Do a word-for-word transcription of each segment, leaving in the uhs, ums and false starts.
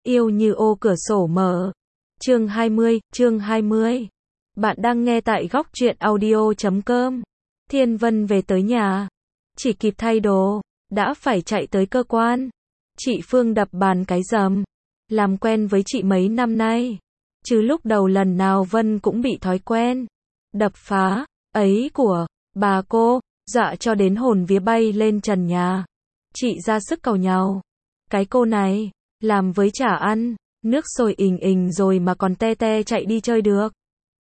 Yêu như ô cửa sổ mở. Chương hai mươi, chương hai mươi. Bạn đang nghe tại góc truyện audio chấm com. Thiên Vân về tới nhà, chỉ kịp thay đồ, đã phải chạy tới cơ quan. Chị Phương đập bàn cái rầm. Làm quen với chị mấy năm nay, chứ lúc đầu lần nào Vân cũng bị thói quen đập phá ấy của bà cô, dọa cho đến hồn vía bay lên trần nhà. Chị ra sức cầu nhau. Cái cô này, làm với chả ăn, nước sôi ình ình rồi mà còn te te chạy đi chơi được.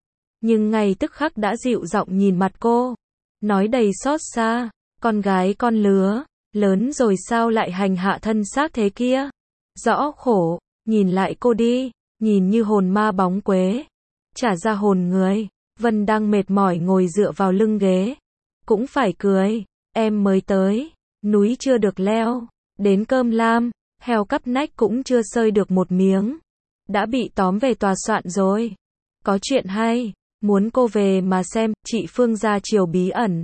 Nhưng ngay tức khắc đã dịu giọng nhìn mặt cô, nói đầy xót xa, con gái con lứa, lớn rồi sao lại hành hạ thân xác thế kia. Rõ khổ, nhìn lại cô đi, nhìn như hồn ma bóng quế, chả ra hồn người. Vân đang mệt mỏi ngồi dựa vào lưng ghế, cũng phải cười, em mới tới, núi chưa được leo, đến cơm lam, heo cắp nách cũng chưa sơi được một miếng, đã bị tóm về tòa soạn rồi. Có chuyện hay, muốn cô về mà xem. Chị Phương ra chiều bí ẩn,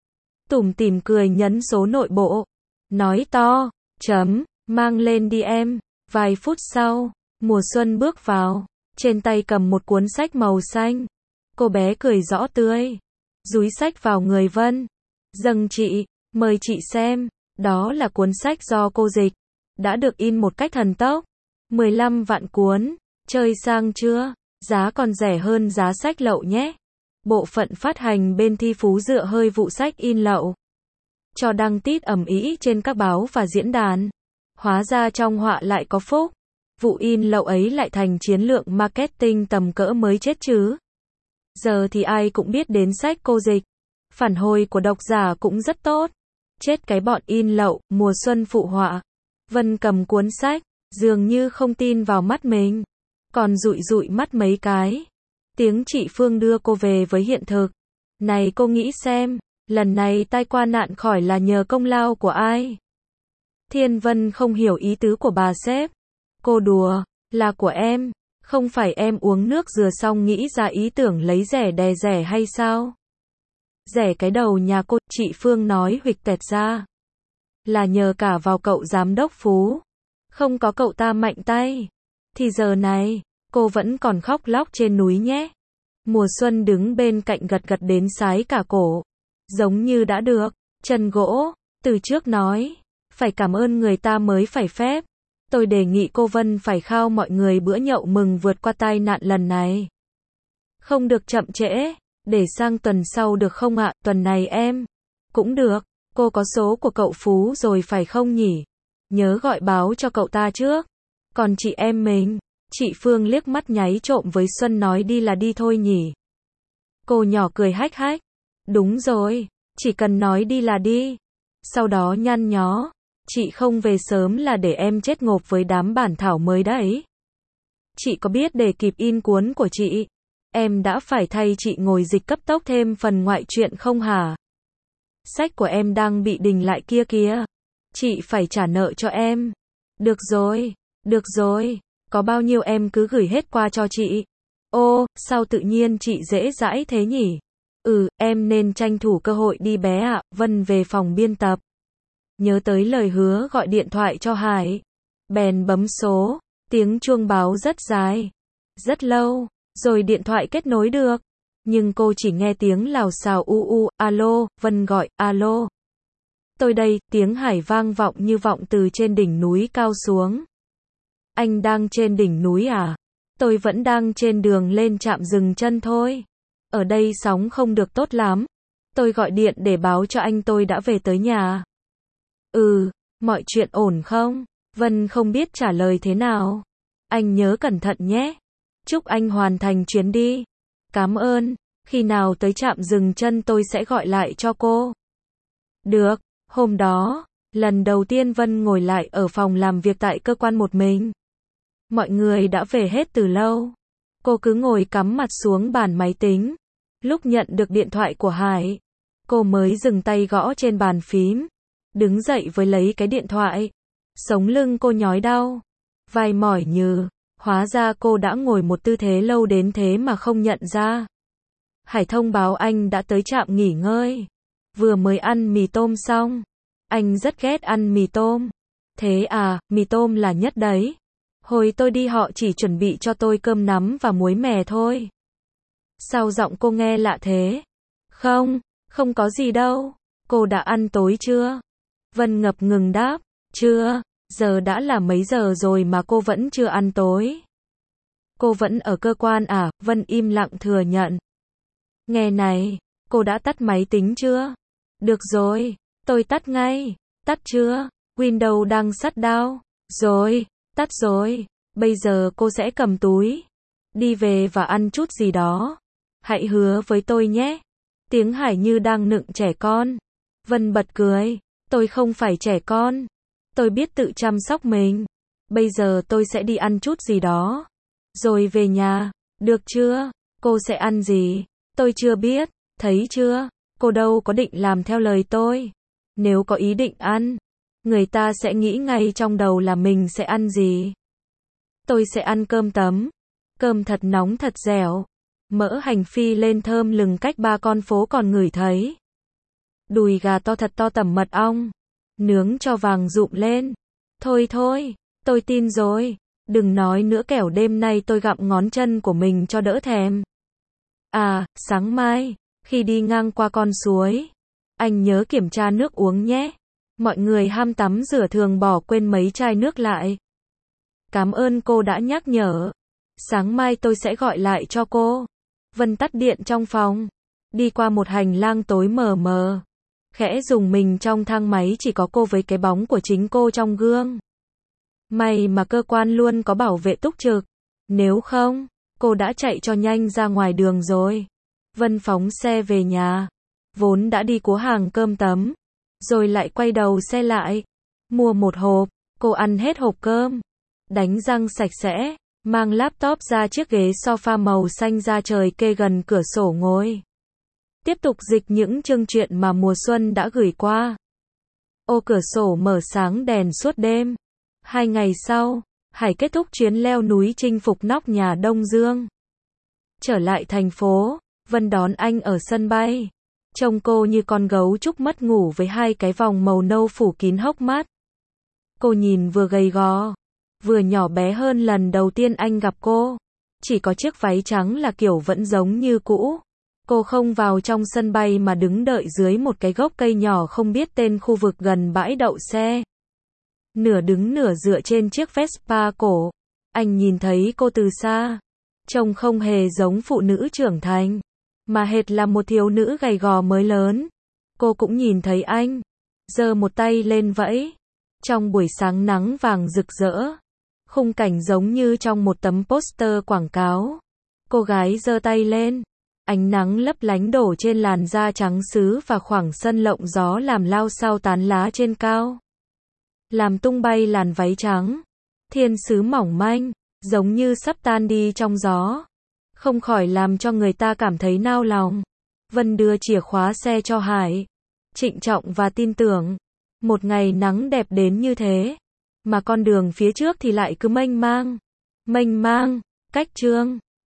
tủm tỉm cười nhấn số nội bộ, nói to, chấm, mang lên đi em. Vài phút sau, Mùa Xuân bước vào, trên tay cầm một cuốn sách màu xanh. Cô bé cười rõ tươi, dúi sách vào người Vân, dâng chị, mời chị xem. Đó là cuốn sách do cô dịch, đã được in một cách thần tốc, mười lăm vạn cuốn, chơi sang chưa? Giá còn rẻ hơn giá sách lậu nhé. Bộ phận phát hành bên Thi Phú dựa hơi vụ sách in lậu, cho đăng tít ầm ĩ trên các báo và diễn đàn. Hóa ra trong họa lại có phúc, vụ in lậu ấy lại thành chiến lược marketing tầm cỡ mới chết chứ. Giờ thì ai cũng biết đến sách cô dịch, phản hồi của độc giả cũng rất tốt. Chết cái bọn in lậu. Mùa Xuân phụ họa. Vân cầm cuốn sách, dường như không tin vào mắt mình, còn dụi dụi mắt mấy cái. Tiếng chị Phương đưa cô về với hiện thực. Này cô nghĩ xem, lần này tai qua nạn khỏi là nhờ công lao của ai? Thiên Vân không hiểu ý tứ của bà sếp. Cô đùa, là của em. Không phải em uống nước dừa xong nghĩ ra ý tưởng lấy rẻ đè rẻ hay sao? Rẻ cái đầu nhà cô, chị Phương nói huỵch toẹt ra. Là nhờ cả vào cậu giám đốc Phú. Không có cậu ta mạnh tay, thì giờ này, cô vẫn còn khóc lóc trên núi nhé. Mùa Xuân đứng bên cạnh gật gật đến sái cả cổ, giống như đã được chân gỗ. Từ trước nói, phải cảm ơn người ta mới phải phép. Tôi đề nghị cô Vân phải khao mọi người bữa nhậu mừng vượt qua tai nạn lần này. Không được chậm trễ, để sang tuần sau được không ạ? Tuần này em cũng được. Cô có số của cậu Phú rồi phải không nhỉ? Nhớ gọi báo cho cậu ta trước. Còn chị em mình, chị Phương liếc mắt nháy trộm với Xuân nói đi là đi thôi nhỉ? Cô nhỏ cười hách hách. Đúng rồi, chỉ cần nói đi là đi. Sau đó nhăn nhó, chị không về sớm là để em chết ngộp với đám bản thảo mới đấy. Chị có biết để kịp in cuốn của chị, em đã phải thay chị ngồi dịch cấp tốc thêm phần ngoại truyện không hả? Sách của em đang bị đình lại kia kìa. Chị phải trả nợ cho em. Được rồi, được rồi, có bao nhiêu em cứ gửi hết qua cho chị. Ô, sao tự nhiên chị dễ dãi thế nhỉ? Ừ, em nên tranh thủ cơ hội đi bé ạ. Vân về phòng biên tập, nhớ tới lời hứa gọi điện thoại cho Hải, bèn bấm số. Tiếng chuông báo rất dài, rất lâu, rồi điện thoại kết nối được. Nhưng cô chỉ nghe tiếng lào xào u u. Alo. Vân gọi. Alo. Tôi đây. Tiếng Hải vang vọng như vọng từ trên đỉnh núi cao xuống. Anh đang trên đỉnh núi à? Tôi vẫn đang trên đường lên trạm dừng chân thôi. Ở đây sóng không được tốt lắm. Tôi gọi điện để báo cho anh tôi đã về tới nhà. Ừ, mọi chuyện ổn không? Vân không biết trả lời thế nào. Anh nhớ cẩn thận nhé. Chúc anh hoàn thành chuyến đi. Cảm ơn, khi nào tới trạm dừng chân tôi sẽ gọi lại cho cô. Được. Hôm đó, lần đầu tiên Vân ngồi lại ở phòng làm việc tại cơ quan một mình. Mọi người đã về hết từ lâu. Cô cứ ngồi cắm mặt xuống bàn máy tính. Lúc nhận được điện thoại của Hải, cô mới dừng tay gõ trên bàn phím, đứng dậy với lấy cái điện thoại. Sống lưng cô nhói đau, vai mỏi nhừ. Hóa ra cô đã ngồi một tư thế lâu đến thế mà không nhận ra. Hải thông báo anh đã tới trạm nghỉ ngơi. Vừa mới ăn mì tôm xong. Anh rất ghét ăn mì tôm. Thế à, mì tôm là nhất đấy. Hồi tôi đi họ chỉ chuẩn bị cho tôi cơm nắm và muối mè thôi. Sao giọng cô nghe lạ thế? Không, không có gì đâu. Cô đã ăn tối chưa? Vân ngập ngừng đáp. Chưa, giờ đã là mấy giờ rồi mà cô vẫn chưa ăn tối. Cô vẫn ở cơ quan à? Vân im lặng thừa nhận. Nghe này, cô đã tắt máy tính chưa? Được rồi, tôi tắt ngay. Tắt chưa? Windows đang shutdown. Rồi, tắt rồi. Bây giờ cô sẽ cầm túi. Đi về và ăn chút gì đó. Hãy hứa với tôi nhé. Tiếng Hải như đang nựng trẻ con. Vân bật cười. Tôi không phải trẻ con. Tôi biết tự chăm sóc mình. Bây giờ tôi sẽ đi ăn chút gì đó. Rồi về nhà. Được chưa? Cô sẽ ăn gì? Tôi chưa biết. Thấy chưa? Cô đâu có định làm theo lời tôi. Nếu có ý định ăn, người ta sẽ nghĩ ngay trong đầu là mình sẽ ăn gì. Tôi sẽ ăn cơm tấm. Cơm thật nóng thật dẻo. Mỡ hành phi lên thơm lừng cách ba con phố còn ngửi thấy. Đùi gà to thật to tẩm mật ong. Nướng cho vàng rụm lên. Thôi thôi, tôi tin rồi. Đừng nói nữa kẻo đêm nay tôi gặm ngón chân của mình cho đỡ thèm. À, sáng mai, khi đi ngang qua con suối, anh nhớ kiểm tra nước uống nhé. Mọi người ham tắm rửa thường bỏ quên mấy chai nước lại. Cảm ơn cô đã nhắc nhở. Sáng mai tôi sẽ gọi lại cho cô. Vân tắt điện trong phòng. Đi qua một hành lang tối mờ mờ. Khẽ rùng mình trong thang máy chỉ có cô với cái bóng của chính cô trong gương. May mà cơ quan luôn có bảo vệ túc trực. Nếu không, cô đã chạy cho nhanh ra ngoài đường rồi. Vân phóng xe về nhà. Vốn đã đi cua hàng cơm tấm. Rồi lại quay đầu xe lại. Mua một hộp. Cô ăn hết hộp cơm. Đánh răng sạch sẽ. Mang laptop ra chiếc ghế sofa màu xanh da trời kê gần cửa sổ ngồi. Tiếp tục dịch những chương truyện mà mùa xuân đã gửi qua. Ô cửa sổ mở sáng đèn suốt đêm. Hai ngày sau, Hải kết thúc chuyến leo núi chinh phục nóc nhà Đông Dương. Trở lại thành phố, Vân đón anh ở sân bay. Trông cô như con gấu trúc mất ngủ với hai cái vòng màu nâu phủ kín hốc mắt. Cô nhìn vừa gầy gò, vừa nhỏ bé hơn lần đầu tiên anh gặp cô. Chỉ có chiếc váy trắng là kiểu vẫn giống như cũ. Cô không vào trong sân bay mà đứng đợi dưới một cái gốc cây nhỏ không biết tên khu vực gần bãi đậu xe. Nửa đứng nửa dựa trên chiếc Vespa cổ. Anh nhìn thấy cô từ xa. Trông không hề giống phụ nữ trưởng thành, mà hệt là một thiếu nữ gầy gò mới lớn. Cô cũng nhìn thấy anh. Giơ một tay lên vẫy. Trong buổi sáng nắng vàng rực rỡ. Khung cảnh giống như trong một tấm poster quảng cáo. Cô gái giơ tay lên. Ánh nắng lấp lánh đổ trên làn da trắng sứ và khoảng sân lộng gió làm lao xao tán lá trên cao. Làm tung bay làn váy trắng. Thiên sứ mỏng manh, giống như sắp tan đi trong gió. Không khỏi làm cho người ta cảm thấy nao lòng. Vân đưa chìa khóa xe cho Hải. Trịnh trọng và tin tưởng. Một ngày nắng đẹp đến như thế. Mà con đường phía trước thì lại cứ mênh mang. Mênh mang, cách trương.